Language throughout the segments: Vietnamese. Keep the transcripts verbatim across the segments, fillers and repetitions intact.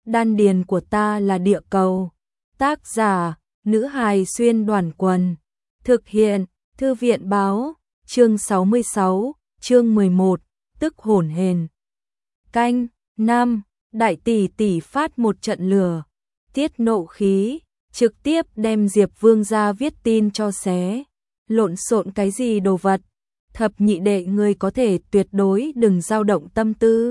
đan điền của ta là địa cầu. Tác giả, nữ hài xuyên đoàn quần. Thực hiện, thư viện báo, chương sáu mươi sáu, chương mười một, tức hổn hển. Canh, năm, đại tỷ tỷ phát một trận lửa, tiết nộ khí, trực tiếp đem Diệp Vương ra viết tin cho xé. Lộn xộn cái gì đồ vật, thập nhị đệ người có thể tuyệt đối đừng dao động tâm tư.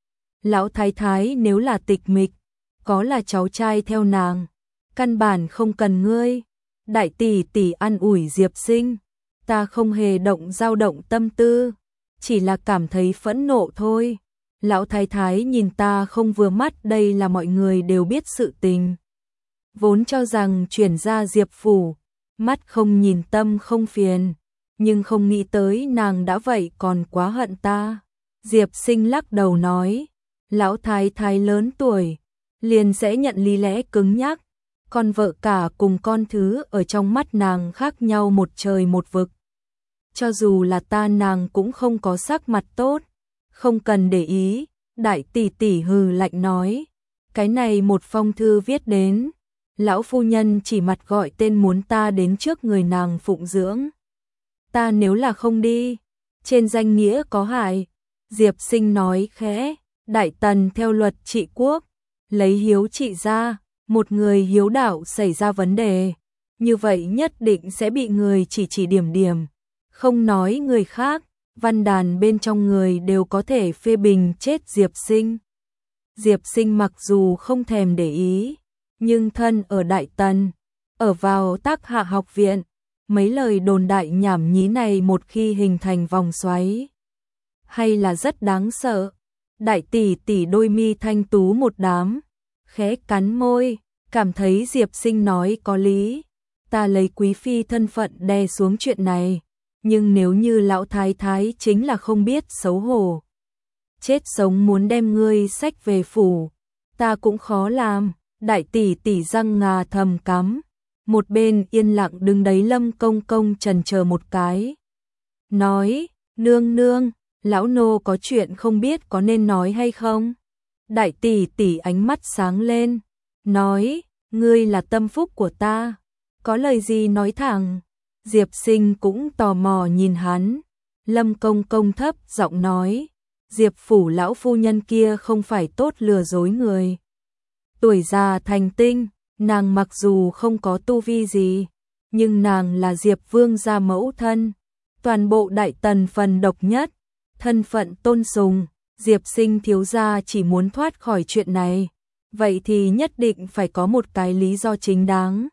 Lão thái thái nếu là tịch mịch, có là cháu trai theo nàng, căn bản không cần ngươi. Đại tỷ tỷ an ủi Diệp Sinh, ta không hề động dao động tâm tư, chỉ là cảm thấy phẫn nộ thôi. Lão thái thái nhìn ta không vừa mắt, đây là mọi người đều biết sự tình. Vốn cho rằng chuyển ra Diệp phủ, mắt không nhìn tâm không phiền, nhưng không nghĩ tới nàng đã vậy còn quá hận ta. Diệp Sinh lắc đầu nói, lão thái thái lớn tuổi, liền sẽ nhận lý lẽ cứng nhắc, con vợ cả cùng con thứ ở trong mắt nàng khác nhau một trời một vực. Cho dù là ta nàng cũng không có sắc mặt tốt, không cần để ý. Đại tỷ tỷ hừ lạnh nói, cái này một phong thư viết đến, lão phu nhân chỉ mặt gọi tên muốn ta đến trước người nàng phụng dưỡng. Ta nếu là không đi, trên danh nghĩa có hại. Diệp Sinh nói khẽ, đại tần theo luật trị quốc, lấy hiếu trị ra, một người hiếu đạo xảy ra vấn đề, như vậy nhất định sẽ bị người chỉ chỉ điểm điểm, không nói người khác, văn đàn bên trong người đều có thể phê bình chết Diệp Sinh. Diệp Sinh mặc dù không thèm để ý, nhưng thân ở Đại Tần, ở vào Tác Hạ học viện, mấy lời đồn đại nhảm nhí này một khi hình thành vòng xoáy, hay là rất đáng sợ. Đại tỷ tỷ đôi mi thanh tú một đám, khẽ cắn môi, cảm thấy Diệp Sinh nói có lý. Ta lấy quý phi thân phận đè xuống chuyện này, nhưng nếu như lão thái thái chính là không biết xấu hổ, chết sống muốn đem ngươi xách về phủ, ta cũng khó làm. Đại tỷ tỷ răng ngà thầm cắm, một bên yên lặng đứng đấy Lâm Công Công chần chờ một cái, nói, nương nương, lão nô có chuyện không biết có nên nói hay không. Đại tỷ tỷ ánh mắt sáng lên, nói, ngươi là tâm phúc của ta, có lời gì nói thẳng. Diệp Sinh cũng tò mò nhìn hắn. Lâm Công Công thấp giọng nói, Diệp phủ lão phu nhân kia không phải tốt lừa dối người. Tuổi già thành tinh, nàng mặc dù không có tu vi gì, nhưng nàng là Diệp Vương gia mẫu thân, toàn bộ Đại Tần phần độc nhất, thân phận tôn sùng. Diệp Sinh thiếu gia chỉ muốn thoát khỏi chuyện này, vậy thì nhất định phải có một cái lý do chính đáng.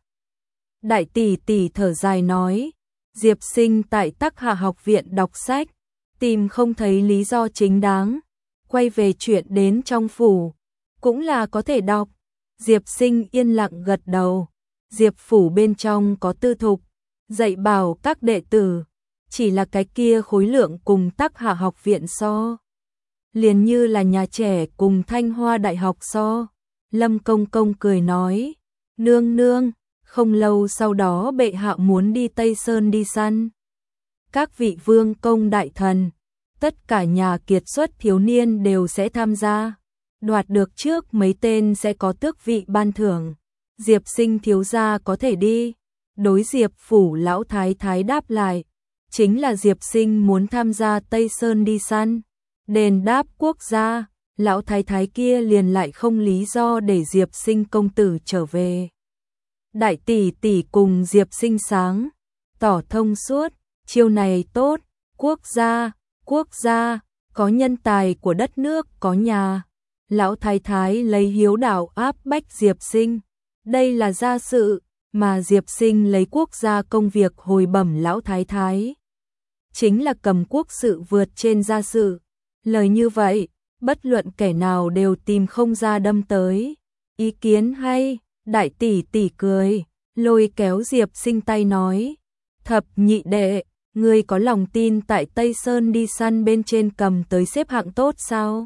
Đại tỷ tỷ thở dài nói, Diệp Sinh tại Tắc Hạ học viện đọc sách, tìm không thấy lý do chính đáng, quay về chuyện đến trong phủ, cũng là có thể đọc. Diệp Sinh yên lặng gật đầu, Diệp phủ bên trong có tư thục, dạy bảo các đệ tử, chỉ là cái kia khối lượng cùng Tắc Hạ học viện so, liền như là nhà trẻ cùng Thanh Hoa đại học so. Lâm Công Công cười nói, nương nương, không lâu sau đó bệ hạ muốn đi Tây Sơn đi săn. Các vị vương công đại thần, tất cả nhà kiệt xuất thiếu niên đều sẽ tham gia, đoạt được trước mấy tên sẽ có tước vị ban thưởng. Diệp Sinh thiếu gia có thể đi. Đối Diệp phủ lão thái thái đáp lại, chính là Diệp Sinh muốn tham gia Tây Sơn đi săn, đền đáp quốc gia. Lão thái thái kia liền lại không lý do để Diệp Sinh công tử trở về. Đại tỷ tỷ cùng Diệp Sinh sáng tỏ thông suốt, chiêu này tốt, quốc gia, quốc gia, có nhân tài của đất nước, có nhà. Lão thái thái lấy hiếu đạo áp bách Diệp Sinh, đây là gia sự, mà Diệp Sinh lấy quốc gia công việc hồi bẩm lão thái thái, chính là cầm quốc sự vượt trên gia sự. Lời như vậy, bất luận kẻ nào đều tìm không ra đâm tới. Ý kiến hay. Đại tỷ tỷ cười, lôi kéo Diệp Sinh tay nói, thập nhị đệ, ngươi có lòng tin tại Tây Sơn đi săn bên trên cầm tới xếp hạng tốt sao?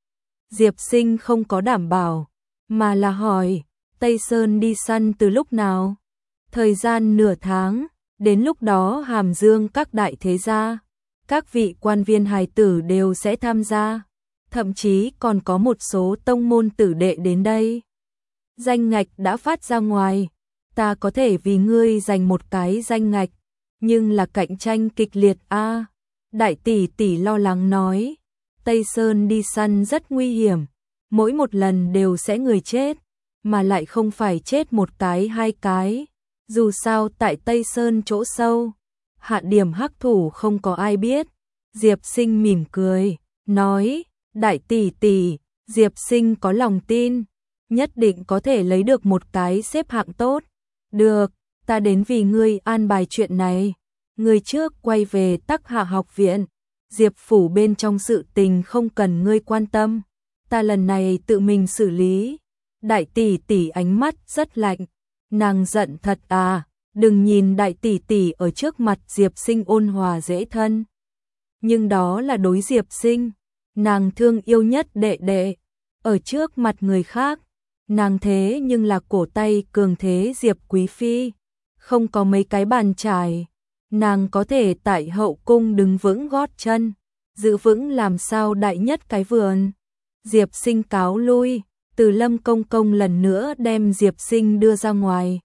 Diệp Sinh không có đảm bảo, mà là hỏi, Tây Sơn đi săn từ lúc nào? Thời gian nửa tháng, đến lúc đó Hàm Dương các đại thế gia, các vị quan viên hài tử đều sẽ tham gia. thậm chí còn có một số tông môn tử đệ đến đây. Danh ngạch đã phát ra ngoài, ta có thể vì ngươi giành một cái danh ngạch, nhưng là cạnh tranh kịch liệt a." Đại tỷ tỷ lo lắng nói, Tây Sơn đi săn rất nguy hiểm, mỗi một lần đều sẽ người chết, mà lại không phải chết một cái hai cái. Dù sao tại Tây Sơn chỗ sâu, hạ điểm hắc thủ không có ai biết. Diệp Sinh mỉm cười, nói, đại tỷ tỷ, Diệp Sinh có lòng tin, nhất định có thể lấy được một cái xếp hạng tốt. Được, ta đến vì ngươi an bài chuyện này. Ngươi trước quay về Tắc Hạ học viện, Diệp phủ bên trong sự tình không cần ngươi quan tâm, ta lần này tự mình xử lý. Đại tỷ tỷ ánh mắt rất lạnh, nàng giận thật à, đừng nhìn đại tỷ tỷ ở trước mặt Diệp Sinh ôn hòa dễ thân. Nhưng đó là đối Diệp Sinh, nàng thương yêu nhất đệ đệ, ở trước mặt người khác, nàng thế nhưng là cổ tay cường thế Diệp Quý Phi, không có mấy cái bàn chải, nàng có thể tại hậu cung đứng vững gót chân, giữ vững làm sao đại nhất cái vườn. Diệp Sinh cáo lui, Từ Lâm công công lần nữa đem Diệp Sinh đưa ra ngoài.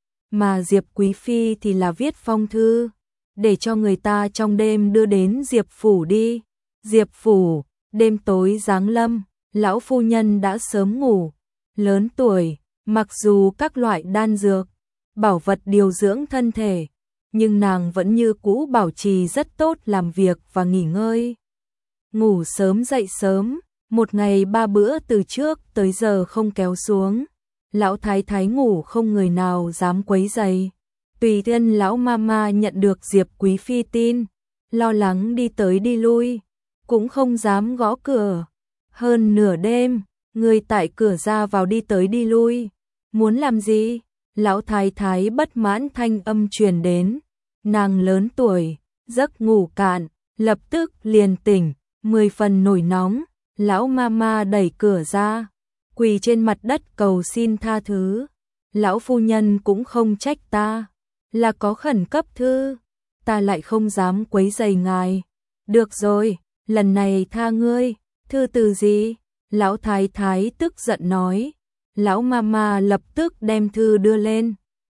Mà Diệp Quý Phi thì là viết phong thư, để cho người ta trong đêm đưa đến Diệp phủ đi. Diệp phủ, đêm tối giáng lâm, lão phu nhân đã sớm ngủ, lớn tuổi, mặc dù các loại đan dược, bảo vật điều dưỡng thân thể, nhưng nàng vẫn như cũ bảo trì rất tốt làm việc và nghỉ ngơi. Ngủ sớm dậy sớm, một ngày ba bữa từ trước tới giờ không kéo xuống. Lão thái thái ngủ không người nào dám quấy rầy. Tùy Thiên lão mama nhận được Diệp Quý Phi tin, lo lắng đi tới đi lui, cũng không dám gõ cửa. Hơn nửa đêm, người tại cửa ra vào đi tới đi lui, muốn làm gì? Lão thái thái bất mãn thanh âm truyền đến. Nàng lớn tuổi, giấc ngủ cạn, lập tức liền tỉnh, mười phần nổi nóng. Lão mama đẩy cửa ra, quỳ trên mặt đất cầu xin tha thứ. Lão phu nhân cũng không trách ta, là có khẩn cấp thư, ta lại không dám quấy rầy ngài. Được rồi, lần này tha ngươi. Thư từ gì? Lão thái thái tức giận nói. Lão mama lập tức đem thư đưa lên,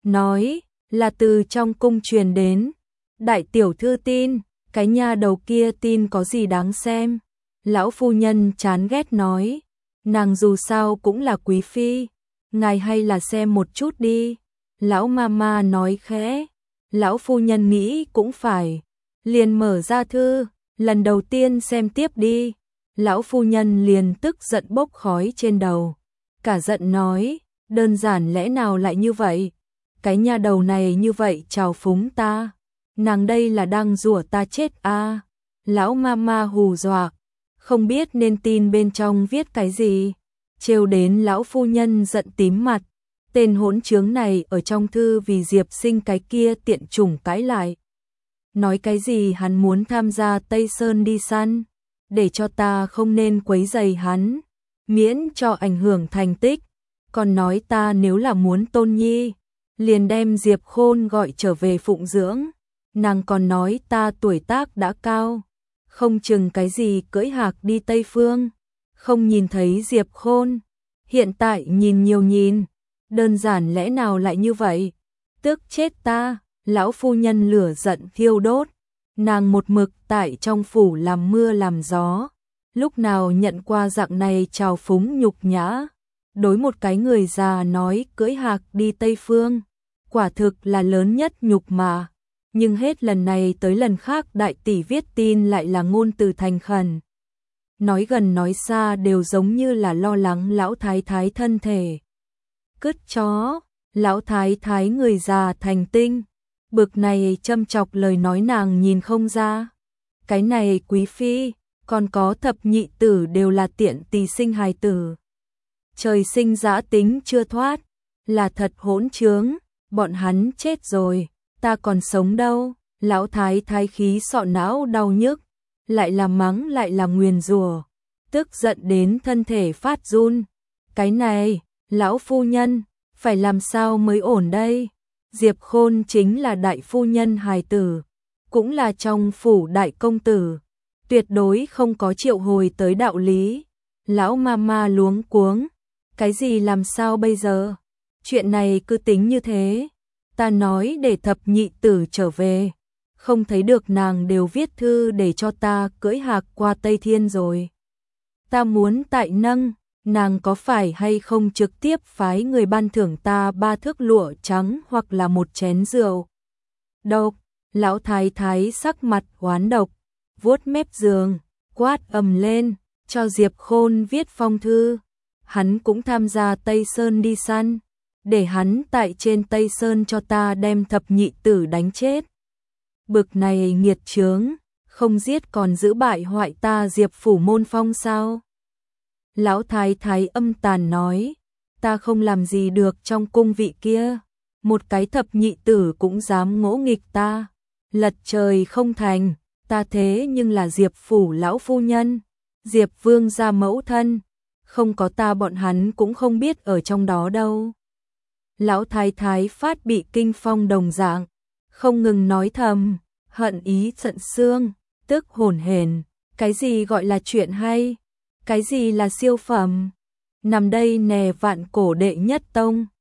nói là từ trong cung truyền đến. Đại tiểu thư tin, cái nha đầu kia tin có gì đáng xem? Lão phu nhân chán ghét nói, nàng dù sao cũng là quý phi, ngài hay là xem một chút đi. Lão mama nói khẽ. Lão phu nhân nghĩ cũng phải, liền mở ra thư, lần đầu tiên xem tiếp đi. Lão phu nhân liền tức giận bốc khói trên đầu, cả giận nói, đơn giản lẽ nào lại như vậy? Cái nha đầu này như vậy trào phúng ta, nàng đây là đang rủa ta chết a. À? Lão mama hù dọa, không biết nên tin bên trong viết cái gì, trêu đến lão phu nhân giận tím mặt. Tên hỗn trướng này ở trong thư vì Diệp Sinh cái kia tiện chủng cãi lại, nói cái gì hắn muốn tham gia Tây Sơn đi săn, để cho ta không nên quấy rầy hắn, miễn cho ảnh hưởng thành tích. Còn nói ta nếu là muốn tôn nhi, liền đem Diệp Khôn gọi trở về phụng dưỡng. Nàng còn nói ta tuổi tác đã cao, không chừng cái gì cưỡi hạc đi Tây Phương, không nhìn thấy Diệp Khôn. Hiện tại nhìn nhiều nhìn, đơn giản lẽ nào lại như vậy? Tức chết ta. Lão phu nhân lửa giận thiêu đốt, nàng một mực tại trong phủ làm mưa làm gió, lúc nào nhận qua dạng này trào phúng nhục nhã. Đối một cái người già nói cưỡi hạc đi Tây Phương, quả thực là lớn nhất nhục mà. Nhưng hết lần này tới lần khác đại tỷ viết tin lại là ngôn từ thành khẩn, nói gần nói xa đều giống như là lo lắng lão thái thái thân thể. Cứt chó, lão thái thái người già thành tinh, bực này châm chọc lời nói nàng nhìn không ra. Cái này quý phi, còn có thập nhị tử đều là tiện tỳ sinh hài tử, trời sinh dã tính chưa thoát, là thật hỗn trướng. Bọn hắn chết rồi, ta còn sống đâu. Lão thái thái khí sọ não đau nhức, lại là mắng lại là nguyền rủa, tức giận đến thân thể phát run. Cái này, lão phu nhân, phải làm sao mới ổn đây? Diệp Khôn chính là đại phu nhân hài tử, cũng là trong phủ đại công tử, tuyệt đối không có triệu hồi tới đạo lý. Lão ma ma luống cuống, cái gì làm sao bây giờ? Chuyện này cứ tính như thế. Ta nói để thập nhị tử trở về, không thấy được nàng đều viết thư để cho ta cưỡi hạc qua Tây Thiên rồi. Ta muốn tại nâng, nàng có phải hay không trực tiếp phái người ban thưởng ta ba thước lụa trắng hoặc là một chén rượu? Độc, lão thái thái sắc mặt oán độc, vuốt mép giường, quát ầm lên, cho Diệp Khôn viết phong thư. Hắn cũng tham gia Tây Sơn đi săn, để hắn tại trên Tây Sơn cho ta đem thập nhị tử đánh chết. Bực này nghiệt chướng, không giết còn giữ bại hoại ta Diệp phủ môn phong sao? Lão thái thái âm tàn nói, ta không làm gì được trong cung vị kia, một cái thập nhị tử cũng dám ngỗ nghịch ta, lật trời không thành, ta thế nhưng là Diệp phủ lão phu nhân, Diệp vương gia mẫu thân, không có ta bọn hắn cũng không biết ở trong đó đâu. Lão thái thái phát bị kinh phong đồng dạng, không ngừng nói thầm, hận ý tận xương, tức hồn hển, cái gì gọi là chuyện hay, cái gì là siêu phẩm, nằm đây nè vạn cổ đệ nhất tông.